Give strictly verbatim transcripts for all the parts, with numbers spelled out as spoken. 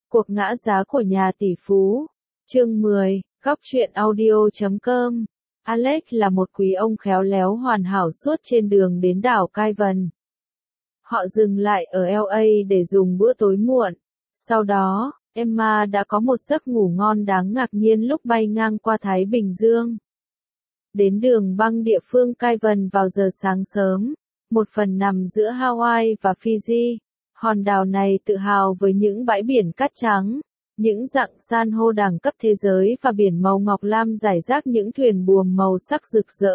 Cuộc ngã giá của nhà tỷ phú. Chương mười, góc truyện audio.com. Alex là một quý ông khéo léo hoàn hảo suốt trên đường đến đảo Cayman. Họ dừng lại ở lờ a để dùng bữa tối muộn. Sau đó, Emma đã có một giấc ngủ ngon đáng ngạc nhiên lúc bay ngang qua Thái Bình Dương. Đến đường băng địa phương Cayman vào giờ sáng sớm, một phần nằm giữa Hawaii và Fiji. Hòn đảo này tự hào với những bãi biển cát trắng, những rặng san hô đẳng cấp thế giới và biển màu ngọc lam rải rác những thuyền buồm màu sắc rực rỡ.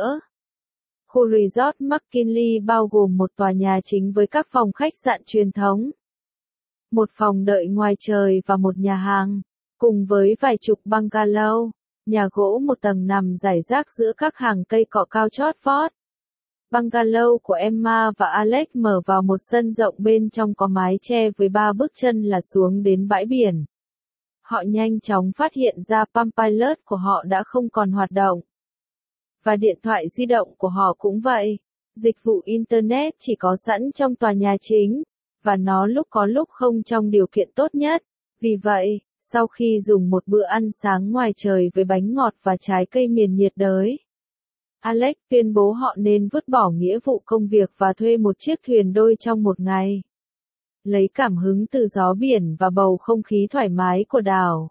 Khu resort McKinley bao gồm một tòa nhà chính với các phòng khách sạn truyền thống, một phòng đợi ngoài trời và một nhà hàng, cùng với vài chục bungalow, nhà gỗ một tầng nằm rải rác giữa các hàng cây cọ cao chót vót. Bungalow của Emma và Alex mở vào một sân rộng bên trong có mái che với ba bước chân là xuống đến bãi biển. Họ nhanh chóng phát hiện ra Palm Pilot của họ đã không còn hoạt động. Và điện thoại di động của họ cũng vậy. Dịch vụ Internet chỉ có sẵn trong tòa nhà chính, và nó lúc có lúc không trong điều kiện tốt nhất. Vì vậy, sau khi dùng một bữa ăn sáng ngoài trời với bánh ngọt và trái cây miền nhiệt đới, Alex tuyên bố họ nên vứt bỏ nghĩa vụ công việc và thuê một chiếc thuyền đôi trong một ngày. Lấy cảm hứng từ gió biển và bầu không khí thoải mái của đảo.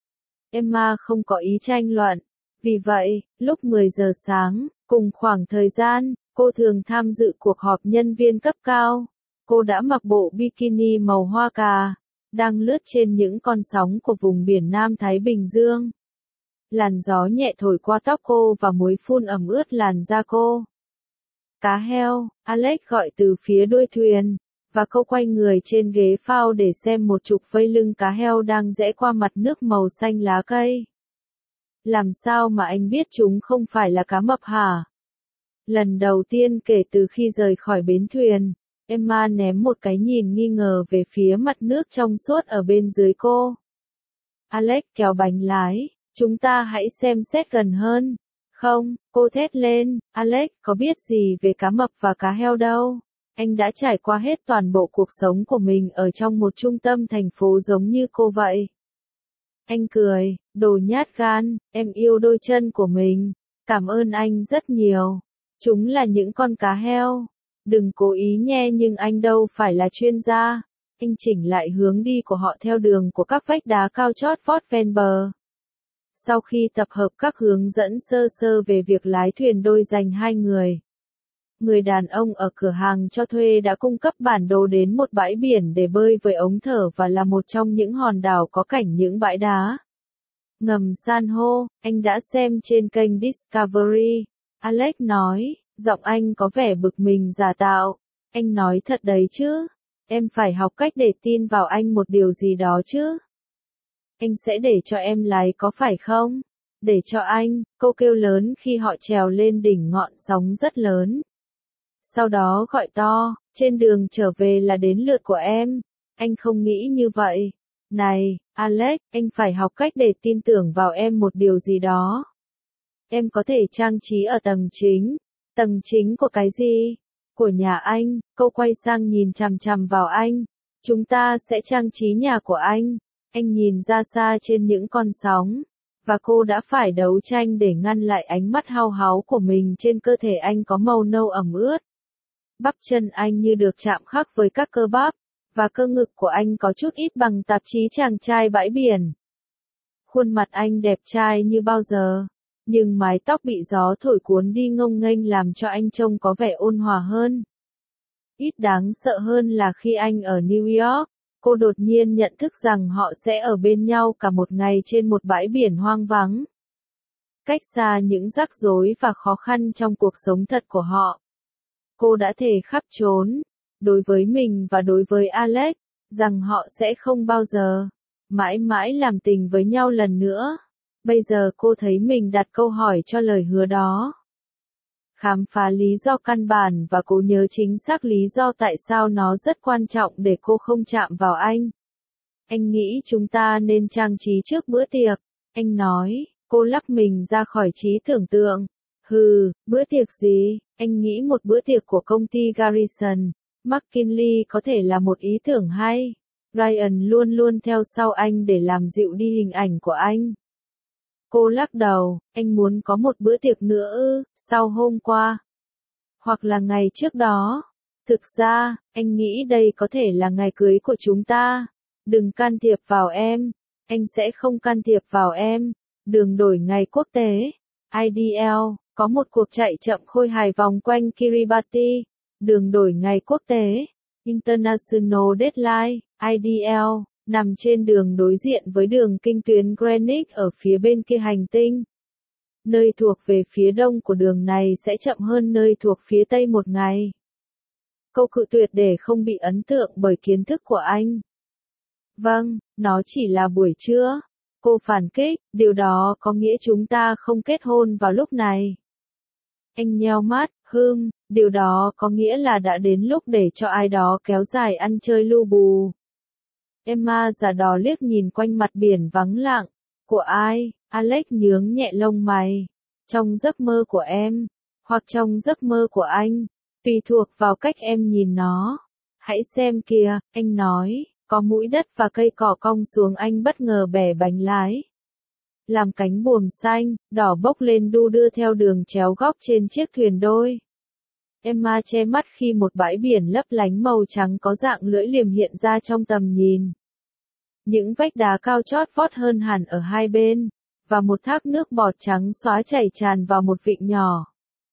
Emma không có ý tranh luận. Vì vậy, lúc mười giờ sáng, cùng khoảng thời gian, cô thường tham dự cuộc họp nhân viên cấp cao. Cô đã mặc bộ bikini màu hoa cà, đang lướt trên những con sóng của vùng biển Nam Thái Bình Dương. Làn gió nhẹ thổi qua tóc cô và muối phun ẩm ướt làn da cô. Cá heo, Alex gọi từ phía đuôi thuyền, và cô quay người trên ghế phao để xem một chục vây lưng cá heo đang rẽ qua mặt nước màu xanh lá cây. Làm sao mà anh biết chúng không phải là cá mập hả? Lần đầu tiên kể từ khi rời khỏi bến thuyền, Emma ném một cái nhìn nghi ngờ về phía mặt nước trong suốt ở bên dưới cô. Alex kéo bánh lái. Chúng ta hãy xem xét gần hơn. Không, cô thét lên, Alex có biết gì về cá mập và cá heo đâu. Anh đã trải qua hết toàn bộ cuộc sống của mình ở trong một trung tâm thành phố giống như cô vậy. Anh cười, đồ nhát gan, em yêu đôi chân của mình. Cảm ơn anh rất nhiều. Chúng là những con cá heo. Đừng cố ý nghe nhưng anh đâu phải là chuyên gia. Anh chỉnh lại hướng đi của họ theo đường của các vách đá cao chót vót ven bờ. Sau khi tập hợp các hướng dẫn sơ sơ về việc lái thuyền đôi dành hai người, người đàn ông ở cửa hàng cho thuê đã cung cấp bản đồ đến một bãi biển để bơi với ống thở và là một trong những hòn đảo có cảnh những bãi đá ngầm san hô. Anh đã xem trên kênh Discovery. Alex nói, giọng anh có vẻ bực mình giả tạo. Anh nói thật đấy chứ. Em phải học cách để tin vào anh một điều gì đó chứ. Anh sẽ để cho em lái có phải không? Để cho anh, cô kêu lớn khi họ trèo lên đỉnh ngọn sóng rất lớn. Sau đó gọi to, trên đường trở về là đến lượt của em. Anh không nghĩ như vậy. Này, Alex, anh phải học cách để tin tưởng vào em một điều gì đó. Em có thể trang trí ở tầng chính. Tầng chính của cái gì? Của nhà anh. Cô quay sang nhìn chằm chằm vào anh. Chúng ta sẽ trang trí nhà của anh. Anh nhìn ra xa trên những con sóng, và cô đã phải đấu tranh để ngăn lại ánh mắt hao háo của mình. Trên cơ thể anh có màu nâu ẩm ướt. Bắp chân anh như được chạm khắc với các cơ bắp, và cơ ngực của anh có chút ít bằng tạp chí chàng trai bãi biển. Khuôn mặt anh đẹp trai như bao giờ, nhưng mái tóc bị gió thổi cuốn đi ngông nghênh làm cho anh trông có vẻ ôn hòa hơn. Ít đáng sợ hơn là khi anh ở New York, cô đột nhiên nhận thức rằng họ sẽ ở bên nhau cả một ngày trên một bãi biển hoang vắng. Cách xa những rắc rối và khó khăn trong cuộc sống thật của họ. Cô đã thề khắp trốn, đối với mình và đối với Alex, rằng họ sẽ không bao giờ, mãi mãi làm tình với nhau lần nữa. Bây giờ cô thấy mình đặt câu hỏi cho lời hứa đó. Khám phá lý do căn bản và cố nhớ chính xác lý do tại sao nó rất quan trọng để cô không chạm vào anh. Anh nghĩ chúng ta nên trang trí trước bữa tiệc. Anh nói, cô lắc mình ra khỏi trí tưởng tượng. Hừ, bữa tiệc gì? Anh nghĩ một bữa tiệc của công ty Garrison, McKinley có thể là một ý tưởng hay. Ryan luôn luôn theo sau anh để làm dịu đi hình ảnh của anh. Cô lắc đầu, anh muốn có một bữa tiệc nữa ư, sau hôm qua. Hoặc là ngày trước đó. Thực ra, anh nghĩ đây có thể là ngày cưới của chúng ta. Đừng can thiệp vào em. Anh sẽ không can thiệp vào em. Đường đổi ngày quốc tế. i đê lờ, có một cuộc chạy chậm khôi hài vòng quanh Kiribati. Đường đổi ngày quốc tế. International Deadline, i đê lờ, nằm trên đường đối diện với đường kinh tuyến Greenwich ở phía bên kia hành tinh. Nơi thuộc về phía đông của đường này sẽ chậm hơn nơi thuộc phía tây một ngày. Câu cự tuyệt để không bị ấn tượng bởi kiến thức của anh. Vâng, nó chỉ là buổi trưa. Cô phản kích, điều đó có nghĩa chúng ta không kết hôn vào lúc này. Anh nheo mắt, hừm, điều đó có nghĩa là đã đến lúc để cho ai đó kéo dài ăn chơi lu bù. Emma giả đò liếc nhìn quanh mặt biển vắng lặng. Của ai? Alex nhướng nhẹ lông mày. Trong giấc mơ của em, hoặc trong giấc mơ của anh, tùy thuộc vào cách em nhìn nó. Hãy xem kìa, anh nói, có mũi đất và cây cỏ cong xuống. Anh bất ngờ bẻ bánh lái. Làm cánh buồm xanh, đỏ bốc lên đu đưa theo đường chéo góc trên chiếc thuyền đôi. Emma che mắt khi một bãi biển lấp lánh màu trắng có dạng lưỡi liềm hiện ra trong tầm nhìn. Những vách đá cao chót vót hơn hẳn ở hai bên, và một thác nước bọt trắng xóa chảy tràn vào một vịnh nhỏ.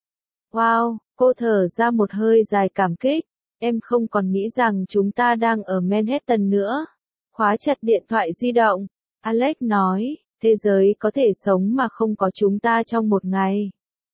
Wow, cô thở ra một hơi dài cảm kích. Em không còn nghĩ rằng chúng ta đang ở Manhattan nữa. Khóa chặt điện thoại di động. Alex nói, thế giới có thể sống mà không có chúng ta trong một ngày.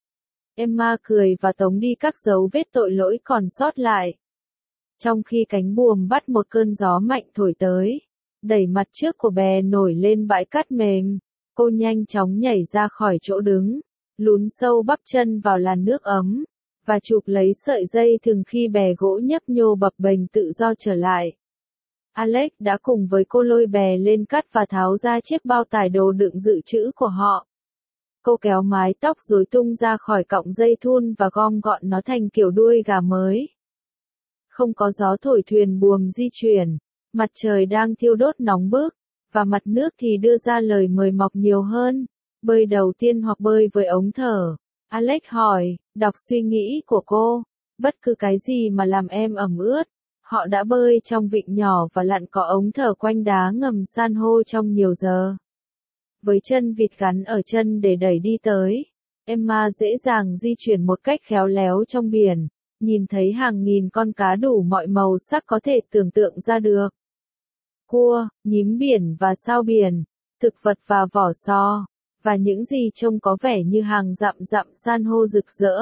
Emma cười và tống đi các dấu vết tội lỗi còn sót lại. Trong khi cánh buồm bắt một cơn gió mạnh thổi tới, đẩy mặt trước của bè nổi lên bãi cát mềm, cô nhanh chóng nhảy ra khỏi chỗ đứng, lún sâu bắp chân vào làn nước ấm, và chụp lấy sợi dây thừng khi bè gỗ nhấp nhô bập bềnh tự do trở lại. Alex đã cùng với cô lôi bè lên cát và tháo ra chiếc bao tải đồ đựng dự trữ của họ. Cô kéo mái tóc rối tung ra khỏi cọng dây thun và gom gọn nó thành kiểu đuôi gà mới. Không có gió thổi thuyền buồm di chuyển, mặt trời đang thiêu đốt nóng bức, và mặt nước thì đưa ra lời mời mọc nhiều hơn. Bơi đầu tiên hoặc bơi với ống thở? Alex hỏi, đọc suy nghĩ của cô. Bất cứ cái gì mà làm em ẩm ướt. Họ đã bơi trong vịnh nhỏ và lặn có ống thở quanh đá ngầm san hô trong nhiều giờ. Với chân vịt gắn ở chân để đẩy đi tới, Emma dễ dàng di chuyển một cách khéo léo trong biển, nhìn thấy hàng nghìn con cá đủ mọi màu sắc có thể tưởng tượng ra được. Cua, nhím biển và sao biển, thực vật và vỏ sò, và những gì trông có vẻ như hàng dặm dặm san hô rực rỡ.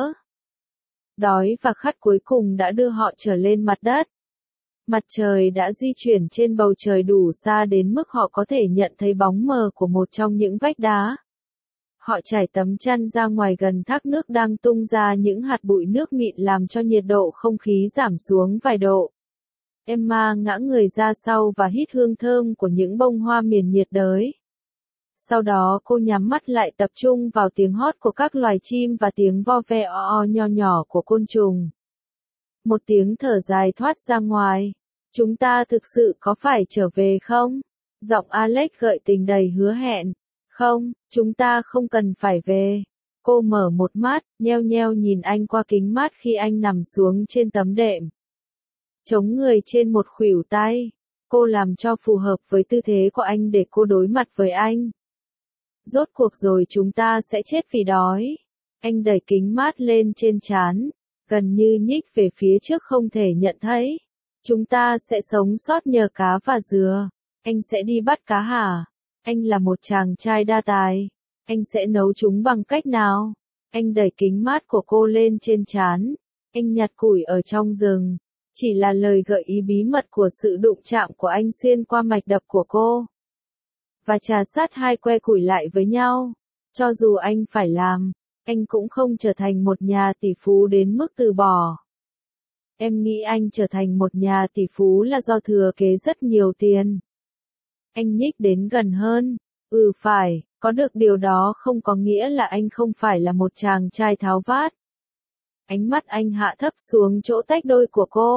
Đói và khát cuối cùng đã đưa họ trở lên mặt đất. Mặt trời đã di chuyển trên bầu trời đủ xa đến mức họ có thể nhận thấy bóng mờ của một trong những vách đá. Họ trải tấm chăn ra ngoài gần thác nước đang tung ra những hạt bụi nước mịn làm cho nhiệt độ không khí giảm xuống vài độ. Emma ngã người ra sau và hít hương thơm của những bông hoa miền nhiệt đới. Sau đó cô nhắm mắt lại tập trung vào tiếng hót của các loài chim và tiếng vo ve o o nho nhỏ của côn trùng. Một tiếng thở dài thoát ra ngoài. Chúng ta thực sự có phải trở về không? Giọng Alex gợi tình đầy hứa hẹn. Không, chúng ta không cần phải về. Cô mở một mắt, nheo nheo nhìn anh qua kính mát khi anh nằm xuống trên tấm đệm. Chống người trên một khuỷu tay. Cô làm cho phù hợp với tư thế của anh để cô đối mặt với anh. Rốt cuộc rồi chúng ta sẽ chết vì đói. Anh đẩy kính mát lên trên trán, gần như nhích về phía trước không thể nhận thấy. Chúng ta sẽ sống sót nhờ cá và dừa. Anh sẽ đi bắt cá hả? Anh là một chàng trai đa tài. Anh sẽ nấu chúng bằng cách nào? Anh đẩy kính mát của cô lên trên trán. Anh nhặt củi ở trong rừng. Chỉ là lời gợi ý bí mật của sự đụng chạm của anh xuyên qua mạch đập của cô. Và trà sát hai que củi lại với nhau. Cho dù anh phải làm, anh cũng không trở thành một nhà tỷ phú đến mức từ bỏ. Em nghĩ anh trở thành một nhà tỷ phú là do thừa kế rất nhiều tiền. Anh nhích đến gần hơn. Ừ phải, có được điều đó không có nghĩa là anh không phải là một chàng trai tháo vát. Ánh mắt anh hạ thấp xuống chỗ tách đôi của cô.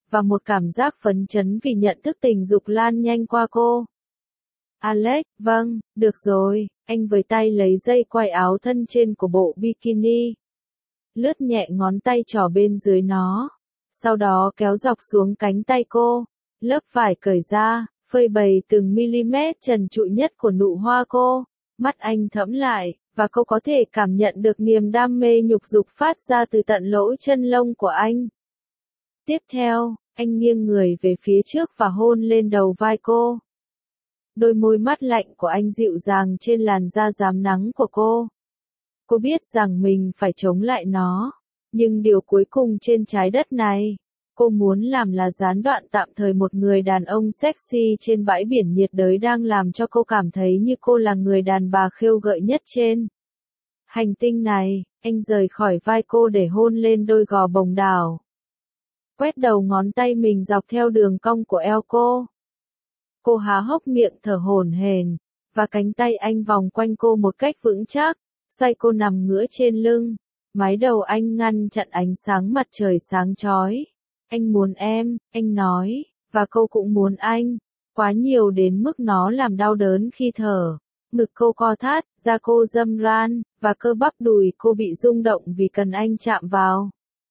và một cảm giác phấn chấn vì nhận thức tình dục lan nhanh qua cô. Alex, vâng, được rồi, anh với tay lấy dây quai áo thân trên của bộ bikini. Lướt nhẹ ngón tay trỏ bên dưới nó. Sau đó kéo dọc xuống cánh tay cô. Lớp vải cởi ra, phơi bày từng mm trần trụi nhất của nụ hoa cô. Mắt anh thẫm lại, và cô có thể cảm nhận được niềm đam mê nhục dục phát ra từ tận lỗ chân lông của anh. Tiếp theo, anh nghiêng người về phía trước và hôn lên đầu vai cô. Đôi môi mắt lạnh của anh dịu dàng trên làn da rám nắng của cô. Cô biết rằng mình phải chống lại nó, nhưng điều cuối cùng trên trái đất này, cô muốn làm là gián đoạn tạm thời một người đàn ông sexy trên bãi biển nhiệt đới đang làm cho cô cảm thấy như cô là người đàn bà khêu gợi nhất trên hành tinh này. Anh rời khỏi vai cô để hôn lên đôi gò bồng đảo. Quét đầu ngón tay mình dọc theo đường cong của eo cô. Cô há hốc miệng thở hổn hển, và cánh tay anh vòng quanh cô một cách vững chắc, xoay cô nằm ngửa trên lưng. Mái đầu anh ngăn chặn ánh sáng mặt trời sáng chói. Anh muốn em, anh nói, và cô cũng muốn anh, quá nhiều đến mức nó làm đau đớn khi thở. Ngực cô co thắt, da cô râm ran, và cơ bắp đùi cô bị rung động vì cần anh chạm vào.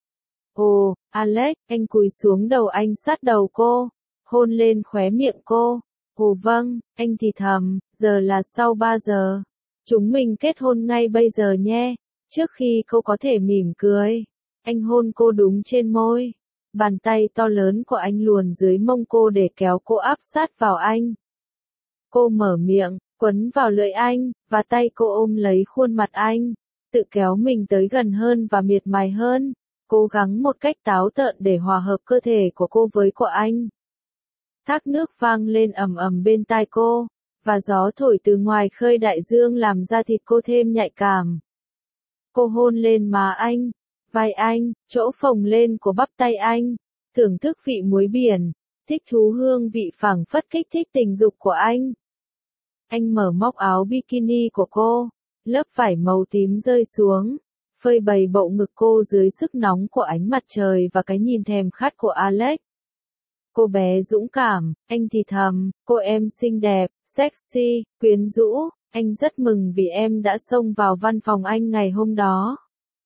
Ồ, Alex, anh cúi xuống đầu anh sát đầu cô, hôn lên khóe miệng cô. Ồ vâng, anh thì thầm, giờ là sau ba giờ. Chúng mình kết hôn ngay bây giờ nhé. Trước khi cô có thể mỉm cười, anh hôn cô đúng trên môi. Bàn tay to lớn của anh luồn dưới mông cô để kéo cô áp sát vào anh. Cô mở miệng, quấn vào lưỡi anh, và tay cô ôm lấy khuôn mặt anh, tự kéo mình tới gần hơn và miệt mài hơn, cố gắng một cách táo tợn để hòa hợp cơ thể của cô với của anh. Thác nước vang lên ầm ầm bên tai cô, và gió thổi từ ngoài khơi đại dương làm da thịt cô thêm nhạy cảm. Cô hôn lên má anh, vai anh, chỗ phồng lên của bắp tay anh, thưởng thức vị muối biển, thích thú hương vị phảng phất kích thích tình dục của anh. Anh mở móc áo bikini của cô, lớp vải màu tím rơi xuống, phơi bày bộ ngực cô dưới sức nóng của ánh mặt trời và cái nhìn thèm khát của Alex. Cô bé dũng cảm, anh thì thầm, cô em xinh đẹp, sexy, quyến rũ, anh rất mừng vì em đã xông vào văn phòng anh ngày hôm đó.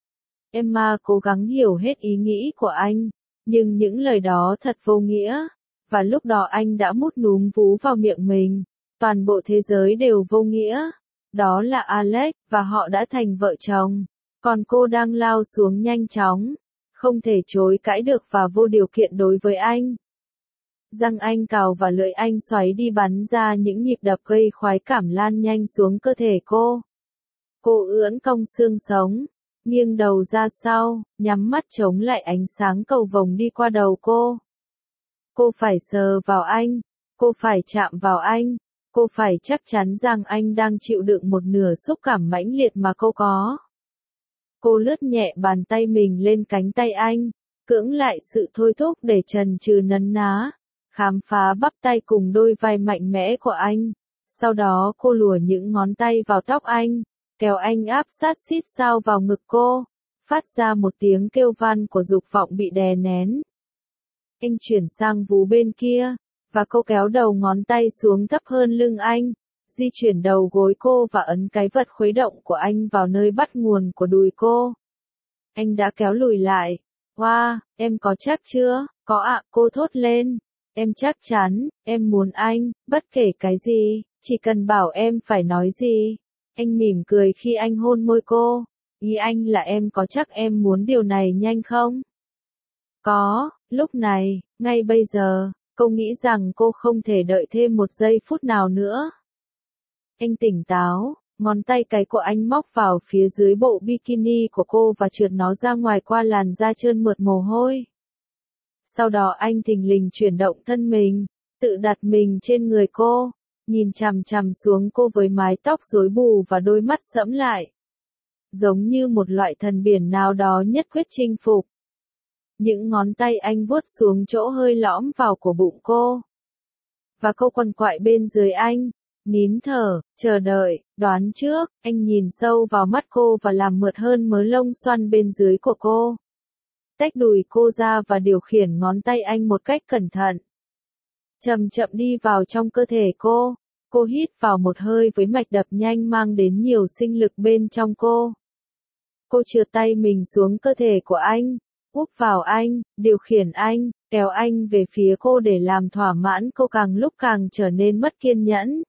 Emma cố gắng hiểu hết ý nghĩ của anh, nhưng những lời đó thật vô nghĩa, và lúc đó anh đã mút núm vú vào miệng mình, toàn bộ thế giới đều vô nghĩa. Đó là Alex, và họ đã thành vợ chồng, còn cô đang lao xuống nhanh chóng, không thể chối cãi được và vô điều kiện đối với anh. Răng anh cào và lưỡi anh xoáy đi bắn ra những nhịp đập gây khoái cảm lan nhanh xuống cơ thể cô. Cô ưỡn cong xương sống, nghiêng đầu ra sau, nhắm mắt chống lại ánh sáng cầu vồng đi qua đầu cô. Cô phải sờ vào anh, cô phải chạm vào anh, cô phải chắc chắn rằng anh đang chịu đựng một nửa xúc cảm mãnh liệt mà cô có. Cô lướt nhẹ bàn tay mình lên cánh tay anh, cưỡng lại sự thôi thúc để trần trừ nấn ná, khám phá bắp tay cùng đôi vai mạnh mẽ của anh. Sau đó cô lùa những ngón tay vào tóc anh, kéo anh áp sát xít sao vào ngực cô, phát ra một tiếng kêu van của dục vọng bị đè nén. Anh chuyển sang vú bên kia, và cô kéo đầu ngón tay xuống thấp hơn lưng anh, di chuyển đầu gối cô và ấn cái vật khuấy động của anh vào nơi bắt nguồn của đùi cô. Anh đã kéo lùi lại. Wow, em có chắc chưa? Có ạ, cô thốt lên. Em chắc chắn, em muốn anh, bất kể cái gì, chỉ cần bảo em phải nói gì. Anh mỉm cười khi anh hôn môi cô. Ý anh là em có chắc em muốn điều này nhanh không? Có, lúc này, ngay bây giờ, cô nghĩ rằng cô không thể đợi thêm một giây phút nào nữa. Anh tỉnh táo, ngón tay cái của anh móc vào phía dưới bộ bikini của cô và trượt nó ra ngoài qua làn da trơn mượt mồ hôi. Sau đó anh thình lình chuyển động thân mình, tự đặt mình trên người cô, nhìn chằm chằm xuống cô với mái tóc rối bù và đôi mắt sẫm lại. Giống như một loại thần biển nào đó nhất quyết chinh phục. Những ngón tay anh vuốt xuống chỗ hơi lõm vào của bụng cô. Và cô quằn quại bên dưới anh, nín thở, chờ đợi, đoán trước, anh nhìn sâu vào mắt cô và làm mượt hơn mớ lông xoăn bên dưới của cô. tách đùi cô ra và điều khiển ngón tay anh một cách cẩn thận. Chậm chậm đi vào trong cơ thể cô. Cô hít vào một hơi với mạch đập nhanh mang đến nhiều sinh lực bên trong cô. Cô trượt tay mình xuống cơ thể của anh, úp vào anh, điều khiển anh, kéo anh về phía cô để làm thỏa mãn cô càng lúc càng trở nên mất kiên nhẫn.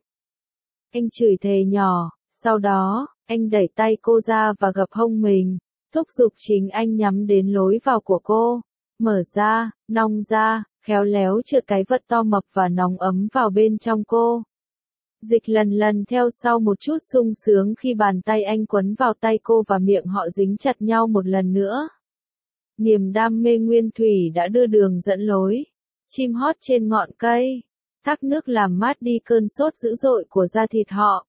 Anh chửi thề nhỏ, sau đó, anh đẩy tay cô ra và gập hông mình, thúc giục chính anh nhắm đến lối vào của cô. Mở ra, nong ra, khéo léo trượt cái vật to mập và nóng ấm vào bên trong cô. Dịch lần lần theo sau một chút sung sướng khi bàn tay anh quấn vào tay cô và miệng họ dính chặt nhau một lần nữa. Niềm đam mê nguyên thủy đã đưa đường dẫn lối. Chim hót trên ngọn cây. Thác nước làm mát đi cơn sốt dữ dội của da thịt họ.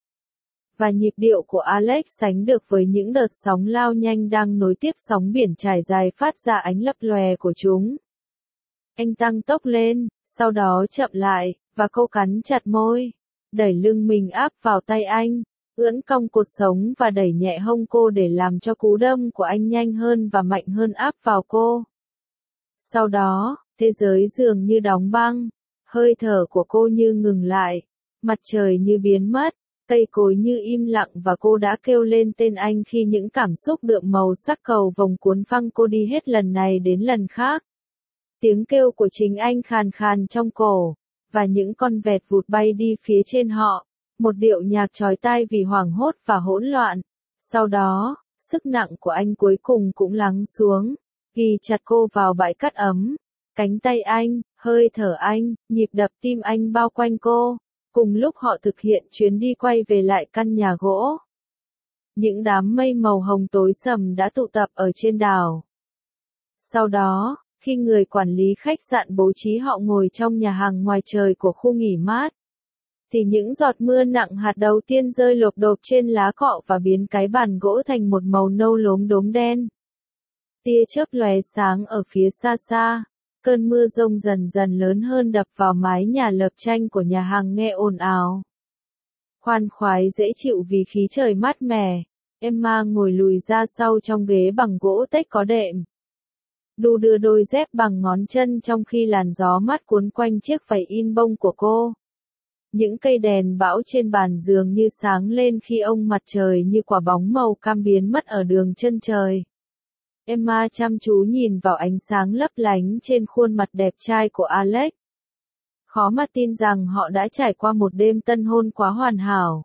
Và nhịp điệu của Alex sánh được với những đợt sóng lao nhanh đang nối tiếp sóng biển trải dài phát ra ánh lấp lòe của chúng. Anh tăng tốc lên, sau đó chậm lại, và cô cắn chặt môi. Đẩy lưng mình áp vào tay anh, ưỡn cong cột sống và đẩy nhẹ hông cô để làm cho cú đâm của anh nhanh hơn và mạnh hơn áp vào cô. Sau đó, thế giới dường như đóng băng, hơi thở của cô như ngừng lại, mặt trời như biến mất, cây cối như im lặng và cô đã kêu lên tên anh khi những cảm xúc đượm màu sắc cầu vồng cuốn phăng cô đi hết lần này đến lần khác. Tiếng kêu của chính anh khàn khàn trong cổ. Và những con vẹt vụt bay đi phía trên họ, một điệu nhạc chói tai vì hoảng hốt và hỗn loạn. Sau đó, sức nặng của anh cuối cùng cũng lắng xuống, ghi chặt cô vào bãi cát ấm. Cánh tay anh, hơi thở anh, nhịp đập tim anh bao quanh cô, cùng lúc họ thực hiện chuyến đi quay về lại căn nhà gỗ. Những đám mây màu hồng tối sầm đã tụ tập ở trên đảo. Sau đó, khi người quản lý khách sạn bố trí họ ngồi trong nhà hàng ngoài trời của khu nghỉ mát, thì những giọt mưa nặng hạt đầu tiên rơi lộp độp trên lá cọ và biến cái bàn gỗ thành một màu nâu lốm đốm đen. Tia chớp lóe sáng ở phía xa xa, cơn mưa rông dần dần lớn hơn đập vào mái nhà lợp tranh của nhà hàng nghe ồn ào. Khoan khoái dễ chịu vì khí trời mát mẻ, Emma ngồi lùi ra sau trong ghế bằng gỗ tếch có đệm. Đu đưa đôi dép bằng ngón chân trong khi làn gió mát cuốn quanh chiếc váy in bông của cô. Những cây đèn bão trên bàn dường như sáng lên khi ông mặt trời như quả bóng màu cam biến mất ở đường chân trời. Emma chăm chú nhìn vào ánh sáng lấp lánh trên khuôn mặt đẹp trai của Alex. Khó mà tin rằng họ đã trải qua một đêm tân hôn quá hoàn hảo.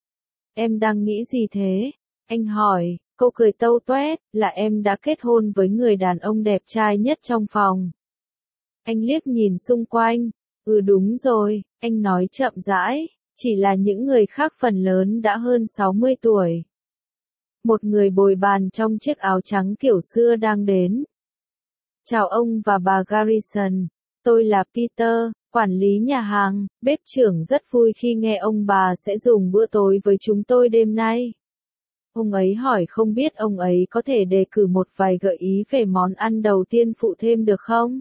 Em đang nghĩ gì thế? Anh hỏi. Cô cười tâu toét, là em đã kết hôn với người đàn ông đẹp trai nhất trong phòng. Anh liếc nhìn xung quanh, ừ đúng rồi, anh nói chậm rãi, chỉ là những người khác phần lớn đã hơn sáu mươi tuổi. Một người bồi bàn trong chiếc áo trắng kiểu xưa đang đến. Chào ông và bà Garrison, tôi là Peter, quản lý nhà hàng, bếp trưởng rất vui khi nghe ông bà sẽ dùng bữa tối với chúng tôi đêm nay. Ông ấy hỏi không biết ông ấy có thể đề cử một vài gợi ý về món ăn đầu tiên phụ thêm được không?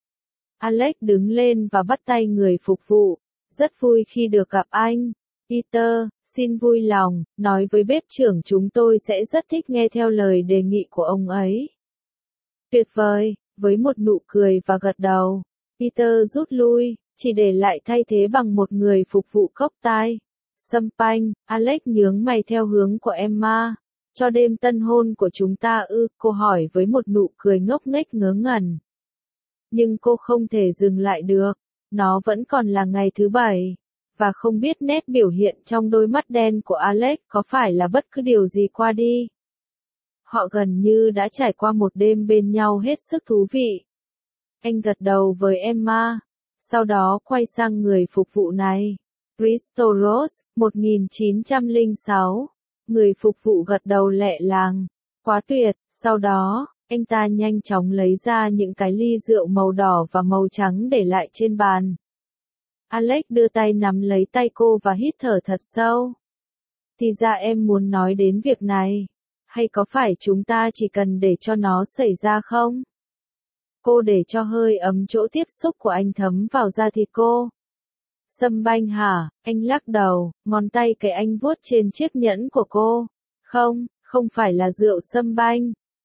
Alex đứng lên và bắt tay người phục vụ. Rất vui khi được gặp anh. Peter, xin vui lòng, nói với bếp trưởng chúng tôi sẽ rất thích nghe theo lời đề nghị của ông ấy. Tuyệt vời, với một nụ cười và gật đầu. Peter rút lui, chỉ để lại thay thế bằng một người phục vụ cốc tai. Champagne, Alex nhướng mày theo hướng của Emma. Cho đêm tân hôn của chúng ta ư, cô hỏi với một nụ cười ngốc nghếch ngớ ngẩn. Nhưng cô không thể dừng lại được, nó vẫn còn là ngày thứ bảy, và không biết nét biểu hiện trong đôi mắt đen của Alex có phải là bất cứ điều gì qua đi. Họ gần như đã trải qua một đêm bên nhau hết sức thú vị. Anh gật đầu với Emma, sau đó quay sang người phục vụ này. Bristol Rose, một nghìn chín trăm lẻ sáu. Người phục vụ gật đầu lẹ làng. Quá tuyệt, sau đó, anh ta nhanh chóng lấy ra những cái ly rượu màu đỏ và màu trắng để lại trên bàn. Alex đưa tay nắm lấy tay cô và hít thở thật sâu. Thì ra em muốn nói đến việc này. Hay có phải chúng ta chỉ cần để cho nó xảy ra không? Cô để cho hơi ấm chỗ tiếp xúc của anh thấm vào da thịt cô. Sâm banh hả? Anh lắc đầu, ngón tay cái anh vuốt trên chiếc nhẫn của cô. Không, không phải là rượu sâm banh.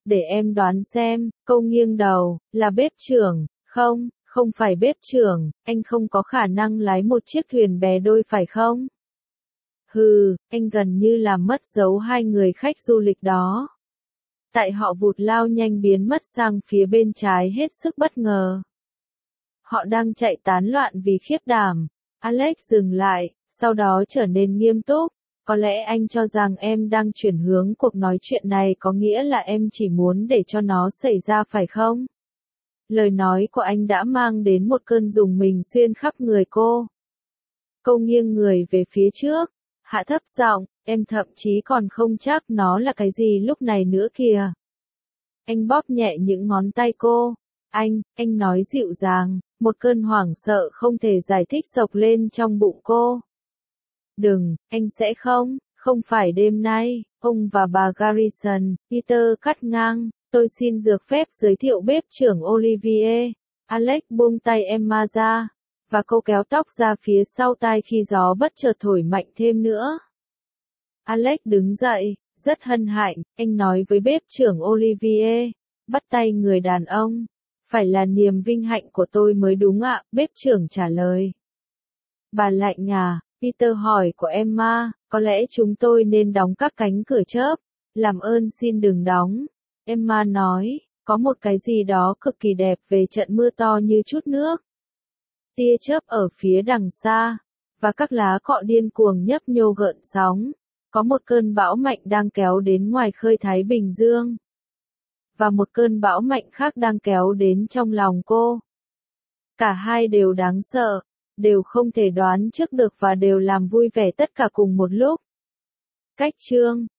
Để em đoán xem, cô nghiêng đầu, là bếp trưởng, không, không phải bếp trưởng, anh không có khả năng lái một chiếc thuyền bè đôi phải không? Hừ, anh gần như làm mất dấu hai người khách du lịch đó. Tại họ vụt lao nhanh biến mất sang phía bên trái hết sức bất ngờ. Họ đang chạy tán loạn vì khiếp đảm. Alex dừng lại, sau đó trở nên nghiêm túc. Có lẽ anh cho rằng em đang chuyển hướng cuộc nói chuyện này có nghĩa là em chỉ muốn để cho nó xảy ra phải không? Lời nói của anh đã mang đến một cơn rùng mình xuyên khắp người cô. Cô nghiêng người về phía trước, hạ thấp giọng, em thậm chí còn không chắc nó là cái gì lúc này nữa kìa. Anh bóp nhẹ những ngón tay cô. Anh, anh nói dịu dàng, một cơn hoảng sợ không thể giải thích sộc lên trong bụng cô. Đừng, anh sẽ không, không phải đêm nay, ông và bà Garrison, Peter cắt ngang, tôi xin dược phép giới thiệu bếp trưởng Olivier. Alex buông tay Emma ra, và cô kéo tóc ra phía sau tai khi gió bất chợt thổi mạnh thêm nữa. Alex đứng dậy, rất hân hạnh, anh nói với bếp trưởng Olivier, bắt tay người đàn ông. Phải là niềm vinh hạnh của tôi mới đúng ạ, bếp trưởng trả lời. Bà lạnh à, Peter hỏi của Emma, có lẽ chúng tôi nên đóng các cánh cửa chớp. Làm ơn xin đừng đóng. Emma nói, có một cái gì đó cực kỳ đẹp về trận mưa to như chút nước. Tia chớp ở phía đằng xa, và các lá cọ điên cuồng nhấp nhô gợn sóng. Có một cơn bão mạnh đang kéo đến ngoài khơi Thái Bình Dương. Và một cơn bão mạnh khác đang kéo đến trong lòng cô. Cả hai đều đáng sợ, đều không thể đoán trước được và đều làm vui vẻ tất cả cùng một lúc. Cách chương